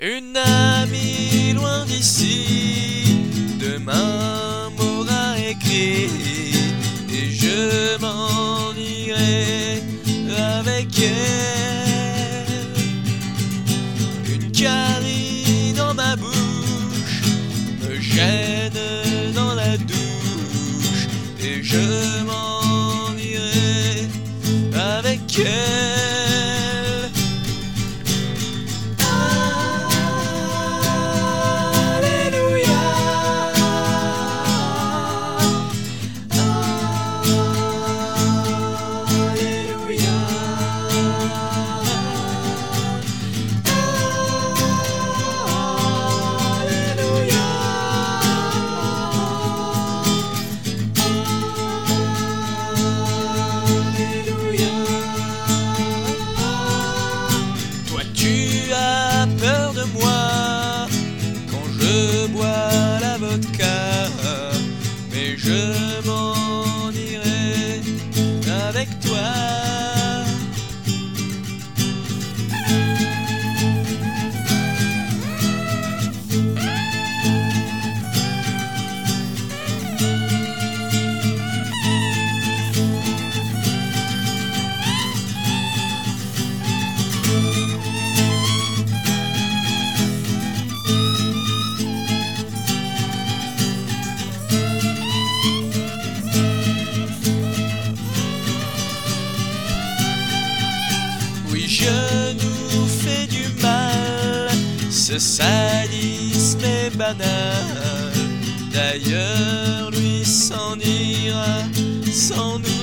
Une amie loin d'ici, demain m'aura écrit, et je m'en irai avec elle. Une carie dans ma bouche me gêne dans la douche, et je m'en irai avec elle. Tu as peur de moi quand je bois la vodka, mais je m'en irai avec toi. Oui, je nous fais du mal, ce sadisme est banal. D'ailleurs, lui s'en ira sans nous.